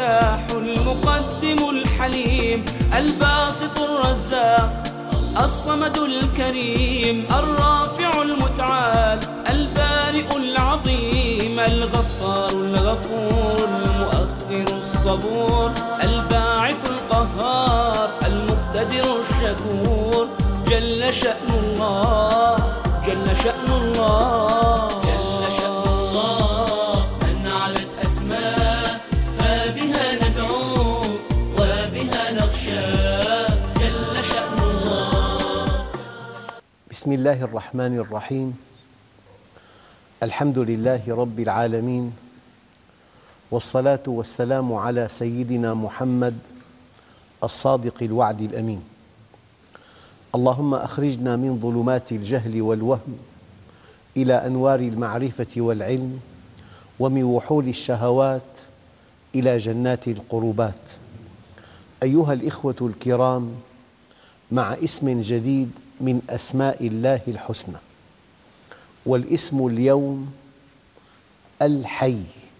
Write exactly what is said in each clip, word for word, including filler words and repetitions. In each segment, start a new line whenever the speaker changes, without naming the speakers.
الفتاح المقدم الحليم الباسط الرزاق الصمد الكريم الرافع المتعال البارئ العظيم الغفار الغفور المؤخر الصبور الباعث القهار المقتدر الشكور جل شأن الله جل شأن الله
جل شأن الله من علت أسماء فبها ندعو وبها نخشى جل شأن الله.
بسم الله الرحمن الرحيم. الحمد لله رب العالمين، والصلاة والسلام على سيدنا محمد الصادق الوعد الأمين. اللهم أخرجنا من ظلمات الجهل والوهم إلى أنوار المعرفة والعلم، ومن وحول الشهوات إلى جنات القربات. أيها الإخوة الكرام، مع اسم جديد من أسماء الله الحسنى، والاسم اليوم الحي.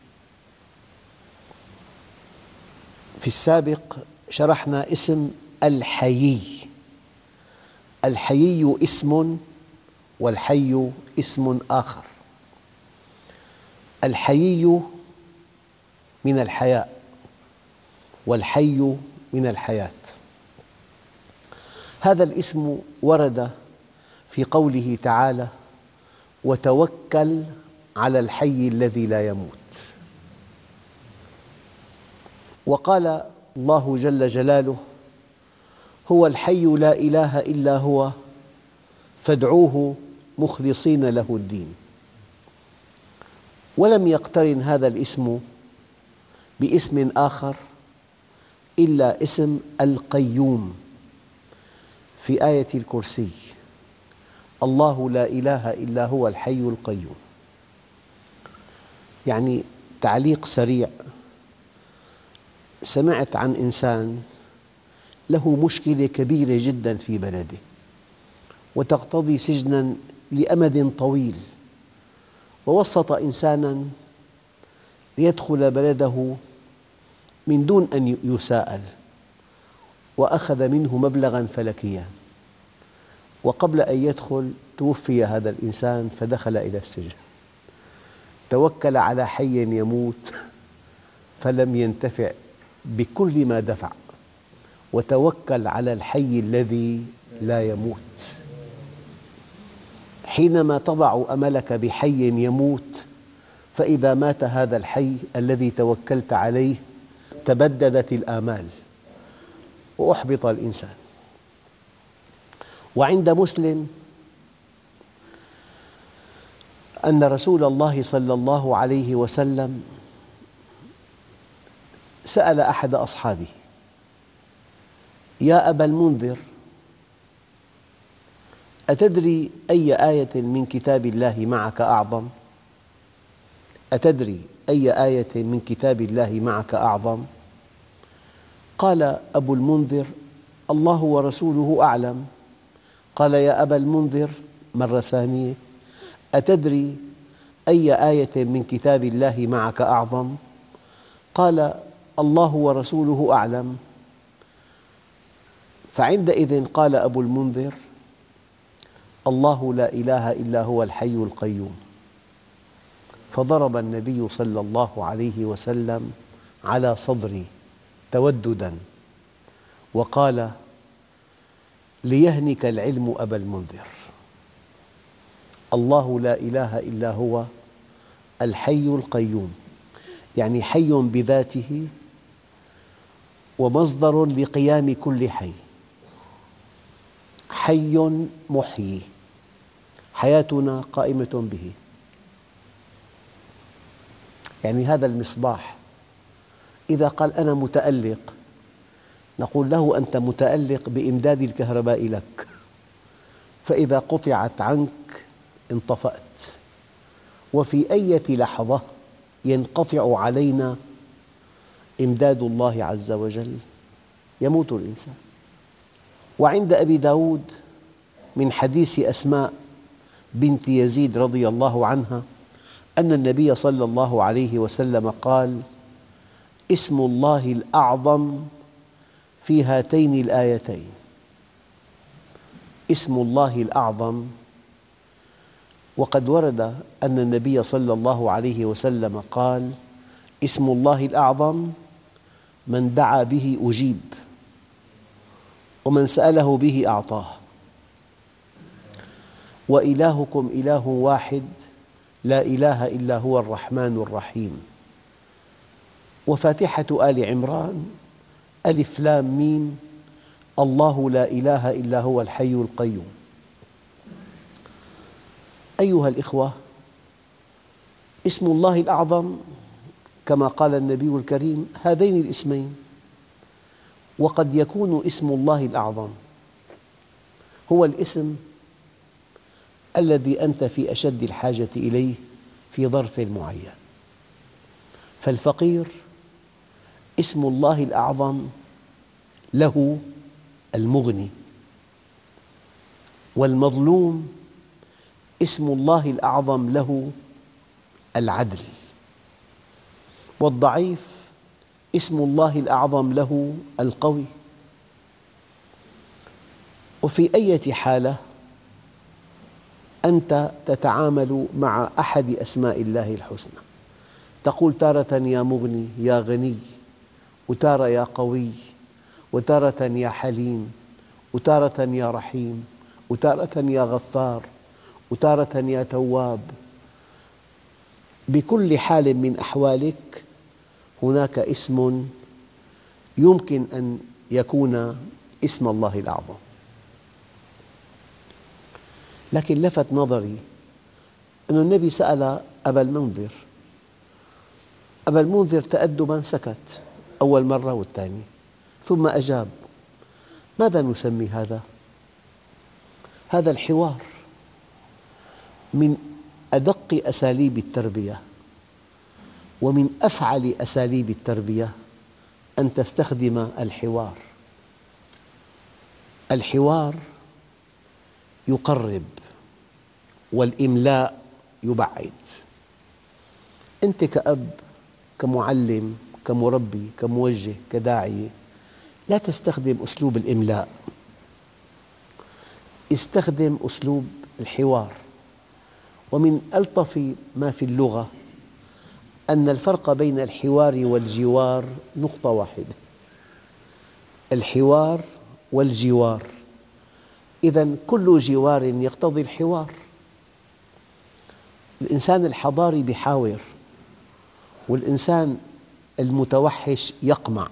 في السابق شرحنا اسم الحيي. الحيي اسم، والحي اسم آخر. الحيي من الحياء، والحي من الحياة. هذا الاسم ورد في قوله تعالى: وتوكل على الحي الذي لا يموت. وقال الله جل جلاله: هو الحي لا إله إلا هو فادعوه مخلصين له الدين. ولم يقترن هذا الاسم باسم آخر إلا اسم القيوم في آية الكرسي: الله لا إله إلا هو الحي القيوم. يعني تعليق سريع: سمعت عن إنسان له مشكلة كبيرة جدا في بلده وتقتضي سجنا لأمد طويل، ووسط إنسانا ليدخل بلده من دون أن يساءل، وأخذ منه مبلغا فلكيا، وقبل أن يدخل توفي هذا الإنسان فدخل إلى السجن. توكل على حي يموت فلم ينتفع بكل ما دفع، وتوكل على الحي الذي لا يموت. حينما تضع أملك بحي يموت، فإذا مات هذا الحي الذي توكلت عليه تبددت الآمال وأحبط الإنسان. وعند مسلم أن رسول الله صلى الله عليه وسلم سأل أحد أصحابه: يا أبا المنذر، أتدري أي آية من كتاب الله معك أعظم؟ أتدري أي آية من كتاب الله معك أعظم؟ قال أبو المنذر: الله ورسوله أعلم. قال: يا أبا المنذر مرة ثانية: أتدري أي آية من كتاب الله معك أعظم؟ قال: الله ورسوله أعلم. فعندئذ قال أبو المنذر: الله لا إله إلا هو الحي القيوم. فضرب النبي صلى الله عليه وسلم على صدري تودداً وقال: ليهنك العلم أبا المنذر، الله لا إله إلا هو الحي القيوم. يعني حي بذاته ومصدر لقيام كل حي، حي محيي، حياتنا قائمة به. يعني هذا المصباح إذا قال أنا متألق، نقول له أنت متألق بإمداد الكهرباء لك، فإذا قطعت عنك انطفأت. وفي أي لحظة ينقطع علينا إمداد الله عز وجل يموت الإنسان. وعند أبي داود من حديث أسماء بنت يزيد رضي الله عنها أن النبي صلى الله عليه وسلم قال: اسم الله الأعظم في هاتين الآيتين. اسم الله الأعظم، وقد ورد أن النبي صلى الله عليه وسلم قال: اسم الله الأعظم من دعا به أجيب، ومن سأله به أعطاه، وإلهكم إله واحد لا إله إلا هو الرحمن الرحيم. وفاتحة آل عمران ألف لام ميم الله لا إله إلا هو الحي القيوم. أيها الإخوة، اسم الله الأعظم كما قال النبي الكريم هذين الاسمين. وقد يكون اسم الله الأعظم هو الاسم الذي أنت في أشد الحاجة إليه في ظرف معين. فالفقير اسم الله الأعظم له المغني، والمظلوم اسم الله الأعظم له العدل، والضعيف اسم الله الأعظم له القوي. وفي أي حالة أنت تتعامل مع أحد أسماء الله الحسنى، تقول تارة يا مغني يا غني، وتارة يا قوي، وتارة يا حليم، وتارة يا رحيم، وتارة يا غفار، وتارة يا تواب. بكل حال من أحوالك هناك اسم يمكن أن يكون اسم الله الأعظم. لكن لفت نظري أن النبي سأل أبا المنذر، أبا المنذر تأدباً سكت أول مرة والثانية، ثم أجاب. ماذا نسمي هذا؟ هذا الحوار من أدق أساليب التربية، ومن أفعل أساليب التربية أن تستخدم الحوار. الحوار يقرب، والإملاء يبعد. أنت كأب، كمعلم، كمربي، كموجه، كداعية، لا تستخدم أسلوب الإملاء، استخدم أسلوب الحوار. ومن ألطف ما في اللغة أن الفرق بين الحوار والجوار نقطة واحدة: الحوار والجوار. إذن كل جوار يقتضي الحوار. الإنسان الحضاري يحاور، والإنسان المتوحش يقمع.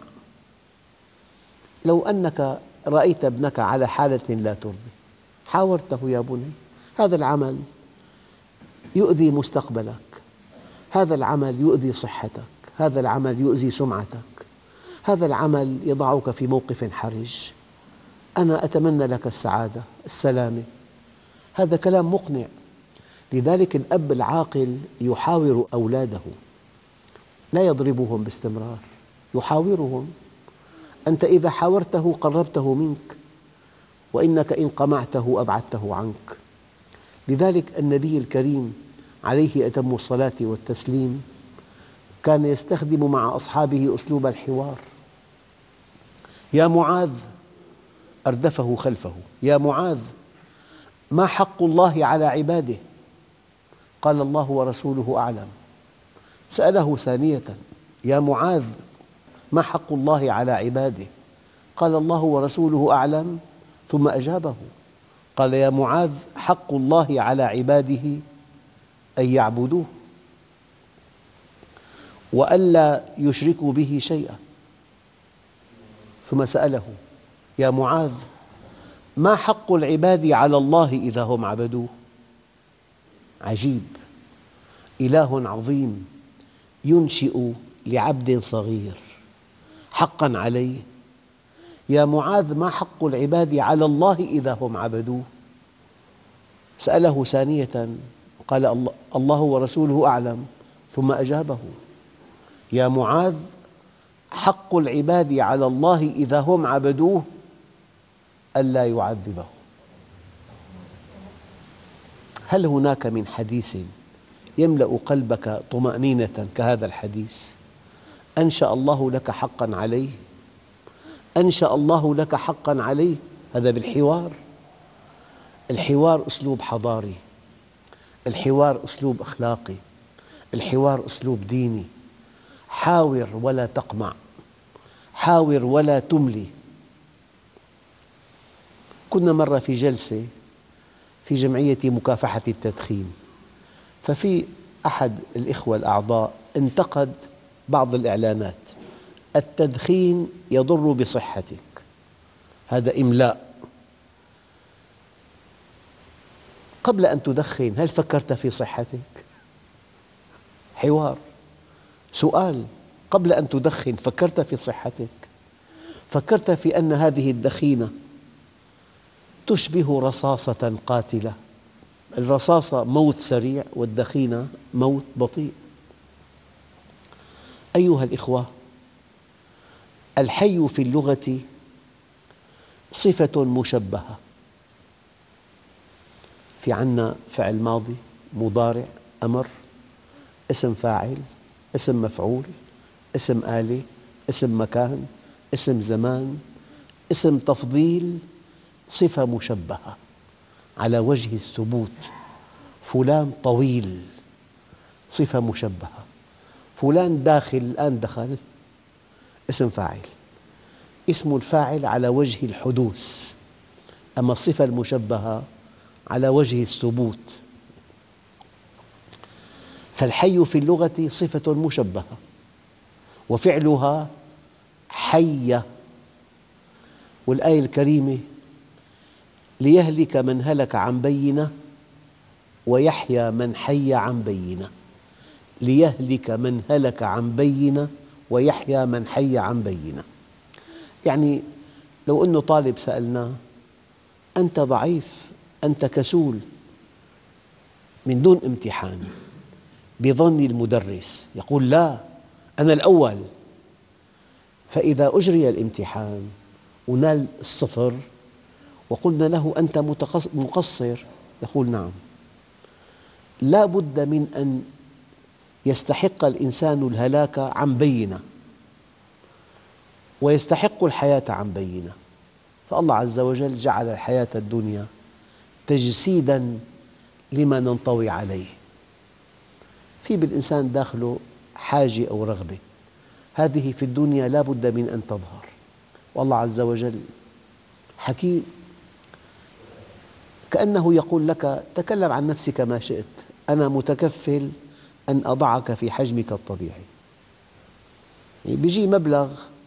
لو أنك رأيت ابنك على حالة لا ترضي حاورته: يا بني، هذا العمل يؤذي مستقبلك، هذا العمل يؤذي صحتك، هذا العمل يؤذي سمعتك، هذا العمل يضعك في موقف حرج، أنا أتمنى لك السعادة السلامة. هذا كلام مقنع. لذلك الأب العاقل يحاور أولاده، لا يضربهم باستمرار، يحاورهم. أنت إذا حاورته قربته منك، وإنك إن قمعته أبعدته عنك. لذلك النبي الكريم عليه أتم الصلاة والتسليم كان يستخدم مع أصحابه أسلوب الحوار. يا معاذ، أردفه خلفه: يا معاذ، ما حق الله على عباده؟ قال: الله ورسوله أعلم. سأله ثانية: يا معاذ، ما حق الله على عباده؟ قال: الله ورسوله أعلم. ثم أجابه قال: يا معاذ، حق الله على عباده أن يعبدوه وألا يشركوا به شيئا. ثم سأله: يا معاذ، ما حق العباد على الله إذا هم عبدوه؟ عجيب، إله عظيم ينشئ لعبد صغير حقاً عليه. يا معاذ، ما حق العباد على الله إذا هم عبدوه؟ سأله ثانية قال: الله ورسوله أعلم. ثم أجابه: يا معاذ، حق العباد على الله إذا هم عبدوه ألا يعذبه. هل هناك من حديث يملأ قلبك طمأنينة كهذا الحديث؟ أنشأ الله لك حقا عليه، أنشأ الله لك حقا عليه. هذا بالحوار. الحوار أسلوب حضاري، الحوار أسلوب أخلاقي، الحوار أسلوب ديني. حاور ولا تقمع، حاور ولا تملي. كنا مرة في جلسة في جمعية مكافحة التدخين، ففي أحد الإخوة الأعضاء انتقد بعض الإعلانات: التدخين يضر بصحتك. هذا إملاء. قبل أن تدخن هل فكرت في صحتك؟ حوار. سؤال: قبل أن تدخن فكرت في صحتك؟ فكرت في أن هذه الدخينة تشبه رصاصة قاتلة؟ الرصاصة موت سريع والدخينة موت بطيء. أيها الإخوة، الحي في اللغة صفة مشبهة. في عندنا فعل ماضي، مضارع، أمر، اسم فاعل، اسم مفعول، اسم آلة، اسم مكان، اسم زمان، اسم تفضيل، صفة مشبهة على وجه الثبوت. فلان طويل، صفة مشبهة. فلان داخل، الآن دخل، اسم فاعل. اسم الفاعل على وجه الحدوث، أما الصفة المشبهة على وجه الثبوت. فالحي في اللغة صفة مشبهة، وفعلها حي. والآية الكريمة: ليهلك من هلك عن بينة ويحيى من حي عن بينة. ليهلك من هلك عن بينة ويحيى من حي عن بينة. يعني لو أنه طالب سألناه: أنت ضعيف، أنت كسول، من دون امتحان، بظن المدرس يقول: لا، أنا الأول. فإذا أجري الامتحان ونال الصفر وقلنا له: أنت مقصر، يقول: نعم. لا بد من أن يستحق الإنسان الهلاك عن بينة ويستحق الحياة عن بينة. فالله عز وجل جعل الحياة الدنيا تجسيداً لما ننطوي عليه. في بالإنسان داخله حاجة أو رغبة، هذه في الدنيا لا بد من أن تظهر. والله عز وجل حكيم، كأنه يقول لك: تكلم عن نفسك ما شئت، أنا متكفل أن أضعك في حجمك الطبيعي. يعني بيجي مبلغ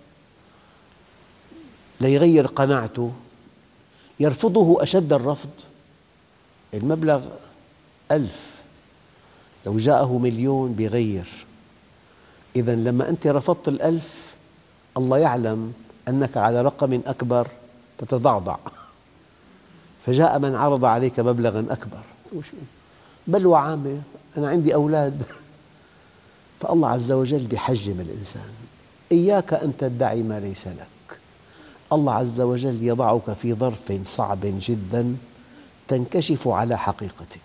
ليغير قناعته، يرفضه أشد الرفض. المبلغ ألف، لو جاءه مليون بيغير. إذن لما أنت رفضت الألف، الله يعلم أنك على رقم أكبر تتضعضع، فجاء من عرض عليك مبلغاً أكبر. بلوى عامة، أنا عندي أولاد. فالله عز وجل يحجم الإنسان. إياك أن تدعي ما ليس لك. الله عز وجل يضعك في ظرف صعب جداً تنكشف على حقيقتك،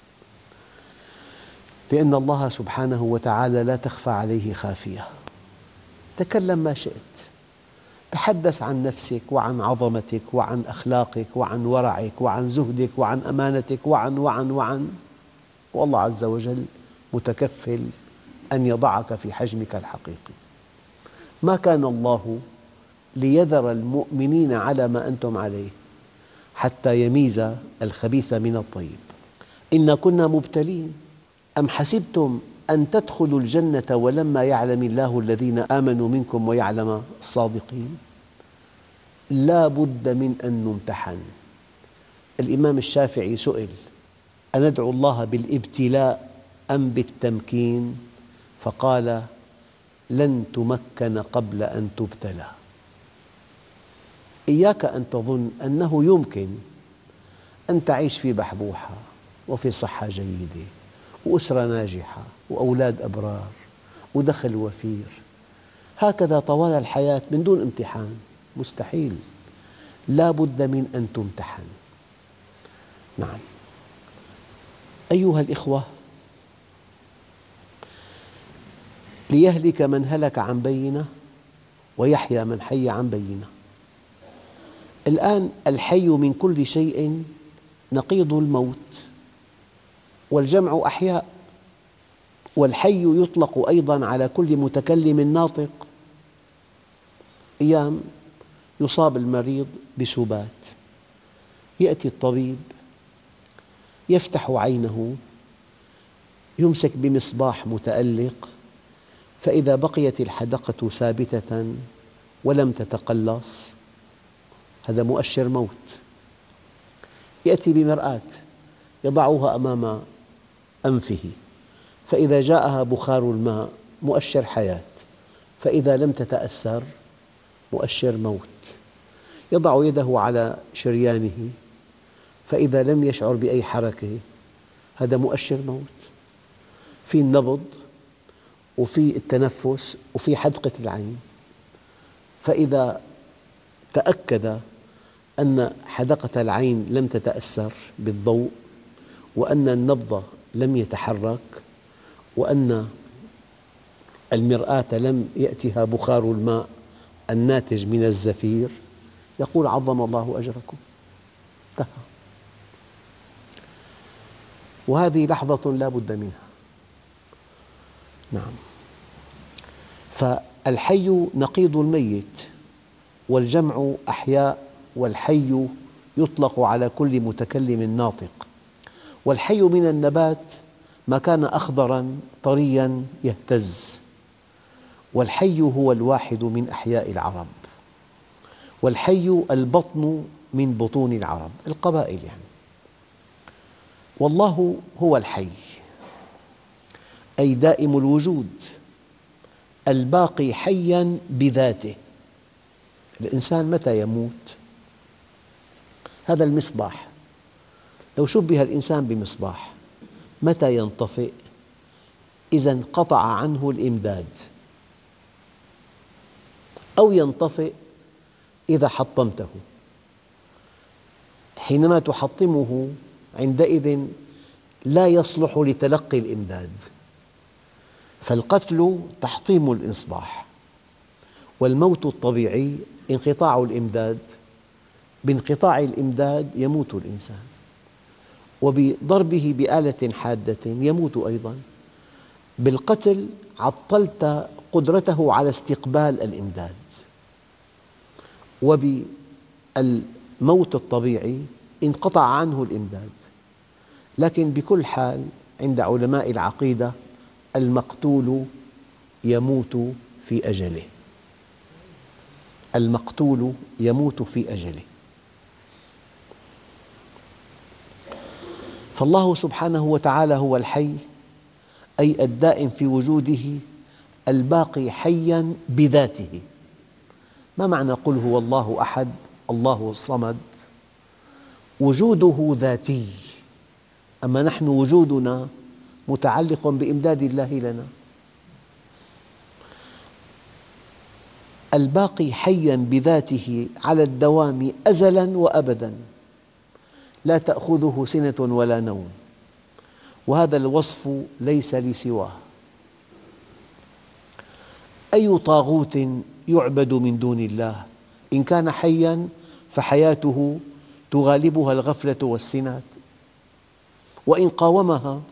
لأن الله سبحانه وتعالى لا تخفى عليه خافية. تكلم ما شئت، تحدث عن نفسك وعن عظمتك وعن أخلاقك وعن ورعك وعن زهدك وعن أمانتك وعن وعن وعن والله عز وجل متكفل أن يضعك في حجمك الحقيقي. ما كان الله ليذر المؤمنين على ما أنتم عليه حتى يميز الخبيث من الطيب. إنا كنا مبتلين. أم حسبتم أن تدخلوا الجنة ولما يعلم الله الذين آمنوا منكم ويعلم الصادقين. لا بد من أن نمتحن. الإمام الشافعي سئل: أندعو الله بالابتلاء أم بالتمكين؟ فقال: لن تمكن قبل أن تبتلى. إياك أن تظن أنه يمكن أن تعيش في بحبوحة وفي صحة جيدة وأسرة ناجحة وأولاد أبرار ودخل وفير هكذا طوال الحياة من دون امتحان. مستحيل. لا بد من أن تمتحن. نعم أيها الإخوة، ليهلك من هلك عن بينة ويحيى من حي عن بينة. الآن الحي من كل شيء نقيض الموت، والجمع أحياء، والحي يطلق أيضاً على كل متكلم ناطق. أيام يصاب المريض بسبات، يأتي الطبيب يفتح عينه، يمسك بمصباح متألق، فإذا بقيت الحدقة ثابتة ولم تتقلص هذا مؤشر موت. يأتي بمرآة يضعها أمام أنفه، فإذا جاءها بخار الماء مؤشر حياة، فإذا لم تتأثر مؤشر موت. يضع يده على شريانه، فإذا لم يشعر بأي حركة هذا مؤشر موت. في النبض وفي التنفس وفي حدقة العين، فإذا تأكد أن حدقة العين لم تتأثر بالضوء، وأن النبض لم يتحرك، وأن المرآة لم يأتها بخار الماء الناتج من الزفير، يقول عظم الله أجركم. انتهى. وهذه لحظة لا بد منها. نعم. فالحي نقيض الميت، والجمع أحياء، والحي يطلق على كل متكلم ناطق. والحي من النبات ما كان أخضراً طرياً يهتز، والحي هو الواحد من أحياء العرب، والحي البطن من بطون العرب، القبائل يعني. والله هو الحي، أي دائم الوجود، الباقي حياً بذاته. الإنسان متى يموت؟ هذا المصباح لو شبه الإنسان بمصباح متى ينطفئ؟ إذا انقطع عنه الإمداد، أو ينطفئ إذا حطمته. حينما تحطمه عندئذ لا يصلح لتلقي الإمداد، فالقتل تحطيم الإصباح، والموت الطبيعي انقطاع الإمداد. بانقطاع الإمداد يموت الإنسان، وبضربه بآلة حادة يموت أيضاً. بالقتل عطلت قدرته على استقبال الإمداد، وبالموت الطبيعي انقطع عنه الإمداد. لكن بكل حال عند علماء العقيدة المقتول يموت في أجله، المقتول يموت في أجله. فالله سبحانه وتعالى هو الحي، أي الدائم في وجوده، الباقي حياً بذاته. ما معنى قل هو الله أحد الله الصمد؟ وجوده ذاتي، أما نحن وجودنا متعلق بإمداد الله لنا. الباقي حياً بذاته على الدوام أزلاً وأبداً، لا تأخذه سنة ولا نوم، وهذا الوصف ليس لسواه. أي طاغوت يعبد من دون الله إن كان حياً فحياته تغالبها الغفلة والسنات، وإن قاومها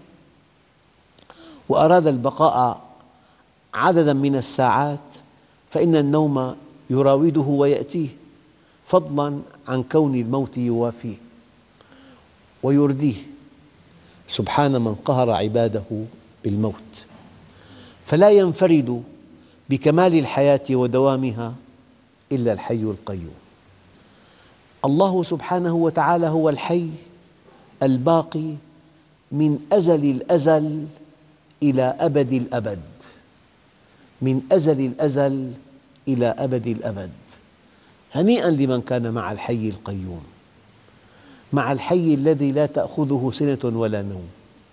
وأراد البقاء عدداً من الساعات فإن النوم يراوده ويأتيه، فضلاً عن كون الموت يوافيه ويرديه، سبحان من قهر عباده بالموت. فلا ينفرد بكمال الحياة ودوامها إلا الحي القيوم. الله سبحانه وتعالى هو الحي الباقي من أزل الأزل إلى أبد الأبد، من أزل الأزل إلى أبد الأبد. هنيئاً لمن كان مع الحي القيوم، مع الحي الذي لا تأخذه سنة ولا نوم.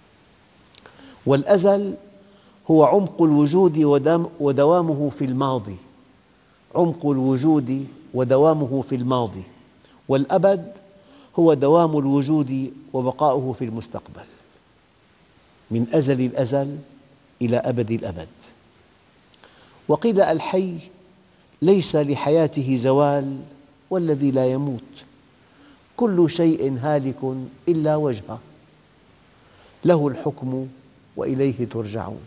والأزل هو عمق الوجود ودوامه في الماضي، عمق الوجود ودوامه في الماضي. والأبد هو دوام الوجود وبقاؤه في المستقبل، من أزل الأزل إلى أبد الأبد. وقيل الحي ليس لحياته زوال والذي لا يموت، كل شيء هالك إلا وجهه، له الحكم وإليه ترجعون.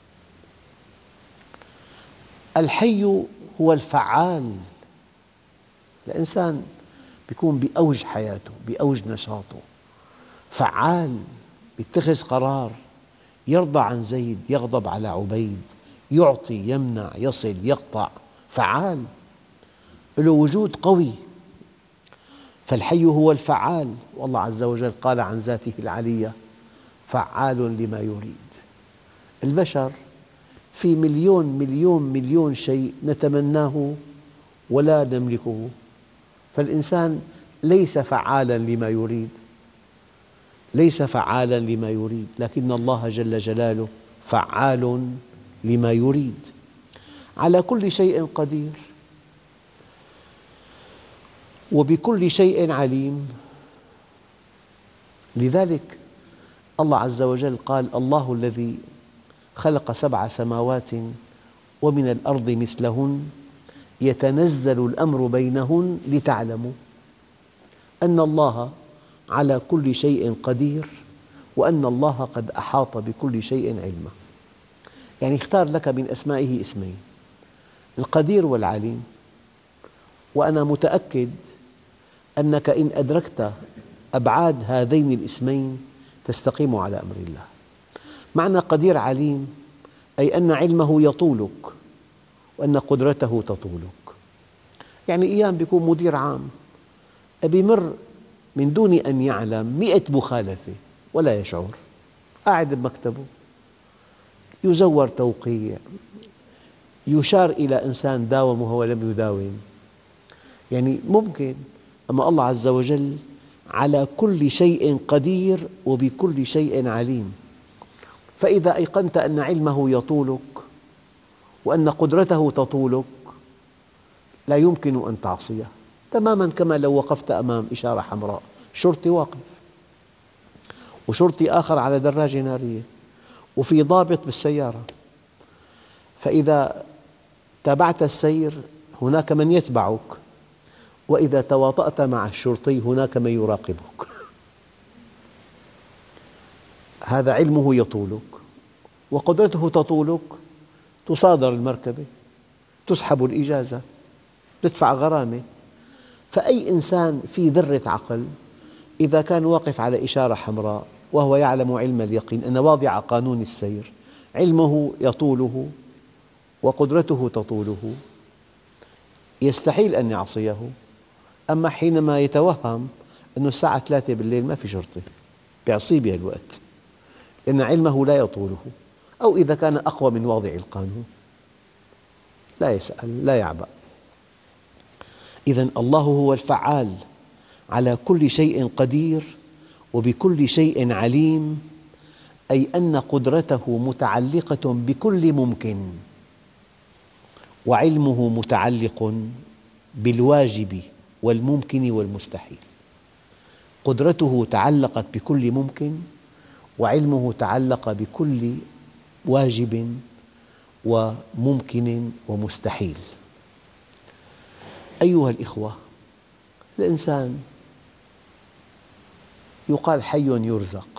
الحي هو الفعال. الإنسان يكون بأوج حياته، بأوج نشاطه، فعال، يتخذ قرار، يرضى عن زيد، يغضب على عبيد، يعطي، يمنع، يصل، يقطع، فعال، له وجود قوي. فالحي هو الفعال، والله عز وجل قال عن ذاته العلية فعال لما يريد. البشر في مليون مليون مليون شيء نتمناه ولا نملكه، فالإنسان ليس فعالاً لما يريد، ليس فعالاً لما يريد، لكن الله جل جلاله فعال لما يريد، على كل شيء قدير وبكل شيء عليم. لذلك الله عز وجل قال: الله الذي خلق سبع سماوات ومن الأرض مثلهن يتنزل الأمر بينهن لتعلموا أن الله على كل شيء قدير وأن الله قد أحاط بكل شيء علما. يعني اختار لك من أسمائه اسمين: القدير والعليم. وأنا متأكد أنك إن أدركت أبعاد هذين الاسمين تستقيم على أمر الله. معنى قدير عليم أي أن علمه يطولك وأن قدرته تطولك. يعني أيام يكون مدير عام بيمر من دون أن يعلم مئة مخالفة ولا يشعر، قاعد بمكتبه يزور توقيع، يشار إلى إنسان داوم وهو لم يداوم. يعني ممكن، أما الله عز وجل على كل شيء قدير وبكل شيء عليم. فإذا أيقنت أن علمه يطولك وأن قدرته تطولك لا يمكن أن تعصيه، تماماً كما لو وقفت أمام إشارة حمراء، شرطي واقف وشرطي آخر على دراجة نارية وفي ضابط بالسيارة، فإذا تابعت السير هناك من يتبعك، وإذا تواطأت مع الشرطي هناك من يراقبك. هذا علمه يطولك وقدرته تطولك، تصادر المركبة، تسحب الإجازة، تدفع غرامة. فأي إنسان في ذرة عقل إذا كان واقف على إشارة حمراء وهو يعلم علم اليقين أن واضع قانون السير علمه يطوله وقدرته تطوله، يستحيل أن يعصيه. أما حينما يتوهم أن الساعة ثلاثة بالليل ما في شرطي، يعصيه بهالوقت لأن علمه لا يطوله، أو إذا كان أقوى من واضع القانون لا يسأل لا يعبأ. إذن الله هو الفعال، على كل شيء قدير وبكل شيء عليم، أي أن قدرته متعلقة بكل ممكن وعلمه متعلق بالواجب والممكن والمستحيل. قدرته تعلقت بكل ممكن وعلمه تعلق بكل واجب وممكن ومستحيل. أيها الإخوة، الإنسان يقال حي يرزق،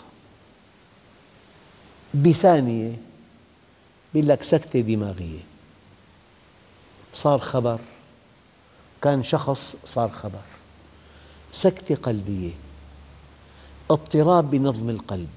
بثانية يقول لك سكتة دماغية، صار خبر، كان شخص صار خبر، سكتة قلبية، اضطراب بنظم القلب،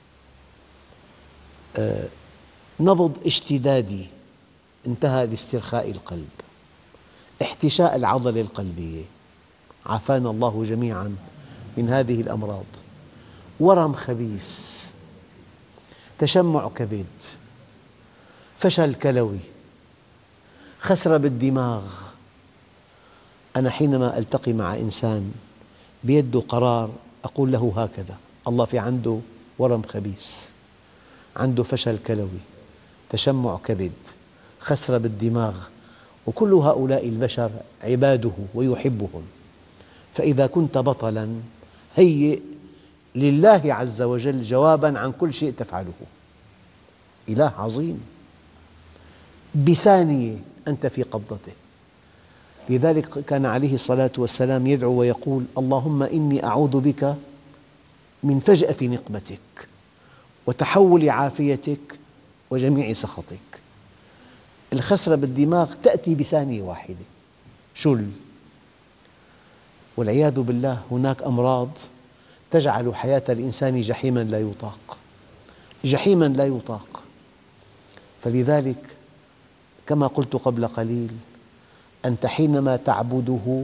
آه، نبض اشتدادي انتهى لاسترخاء القلب، احتشاء العضلة القلبية، عافانا الله جميعاً من هذه الأمراض، ورم خبيث، تشمع كبد، فشل كلوي، خسرة بالدماغ. أنا حينما ألتقي مع إنسان بيده قرار أقول له هكذا: الله في عنده ورم خبيث، عنده فشل كلوي، تشمع كبد، خسرة بالدماغ، وكل هؤلاء البشر عباده ويحبهم. فإذا كنت بطلاً هيئ لله عز وجل جواباً عن كل شيء تفعله. إله عظيم. بثانية أنت في قبضته. لذلك كان عليه الصلاة والسلام يدعو ويقول: اللهم إني أعوذ بك من فجأة نقمتك وتحول عافيتك وجميع سخطك. الخسرة بالدماغ تأتي بثانية واحدة، شل. والعياذ بالله هناك أمراض تجعل حياة الإنسان جحيماً لا يطاق، جحيماً لا يطاق. فلذلك كما قلت قبل قليل، أنت حينما تعبده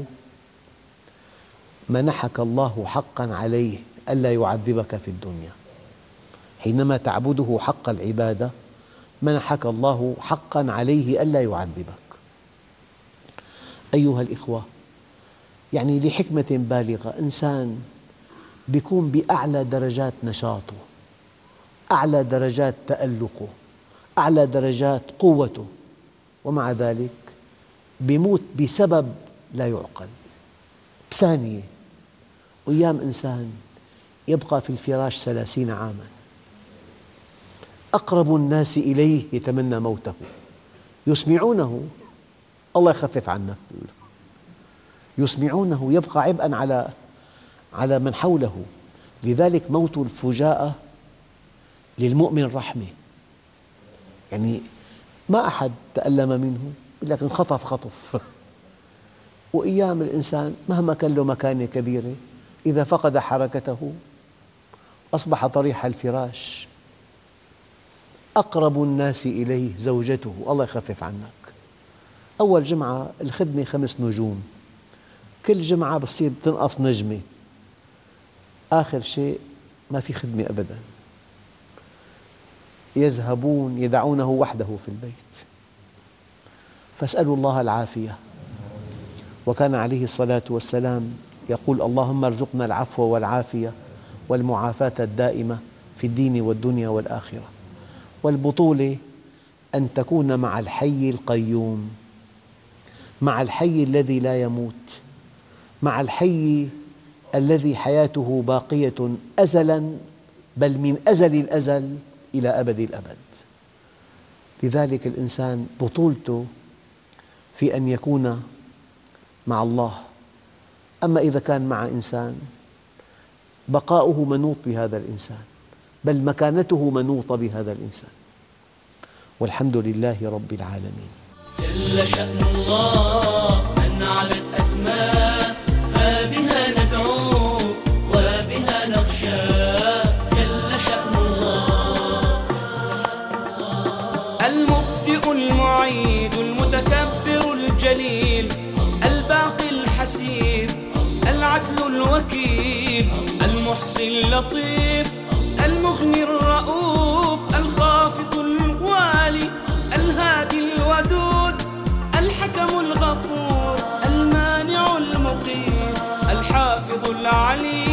منحك الله حقاً عليه ألا يعذبك في الدنيا. حينما تعبده حق العبادة منحك الله حقاً عليه ألا يعذبك. أيها الإخوة، يعني لحكمة بالغة إنسان بيكون بأعلى درجات نشاطه، أعلى درجات تألقه، أعلى درجات قوته، ومع ذلك بيموت بسبب لا يعقل بثانية. أيام إنسان يبقى في الفراش ثلاثين عاماً، أقرب الناس إليه يتمنى موته، يسمعونه الله يخفف عنك، يسمعونه يبقى عبئاً على على من حوله. لذلك موت الفجاءة للمؤمن رحمة، يعني ما أحد تألم منه، لكن خطف خطف. وأيام الإنسان مهما كان له مكانة كبيرة إذا فقد حركته أصبح طريح الفراش. أقرب الناس إليه زوجته، الله يخفف عنك. أول جمعة الخدمة خمس نجوم، كل جمعة بتصير تنقص نجمة، آخر شيء ما في خدمة أبداً، يذهبون يدعونه وحده في البيت. فاسألوا الله العافية. وكان عليه الصلاة والسلام يقول: اللهم ارزقنا العفو والعافية والمعافاة الدائمة في الدين والدنيا والآخرة. والبطولة أن تكون مع الحي القيوم، مع الحي الذي لا يموت، مع الحي الذي حياته باقية أزلاً، بل من أزل الأزل إلى أبد الأبد. لذلك الإنسان بطولته في أن يكون مع الله. أما إذا كان مع إنسان بقاؤه منوط بهذا الإنسان، بل مكانته منوطة بهذا الإنسان. والحمد لله رب العالمين.
جل شأن الله من علت أسماء، فبها ندعو وبها نخشى. جل شأن الله
المبدئ المعيد المتكبر الجليل الباقي الحسيب العدل الوكيل المحصي اللطيف المغني الرؤوف الخافض الوالي الهادي الودود الحكم الغفور المانع المقيت الحافظ العليم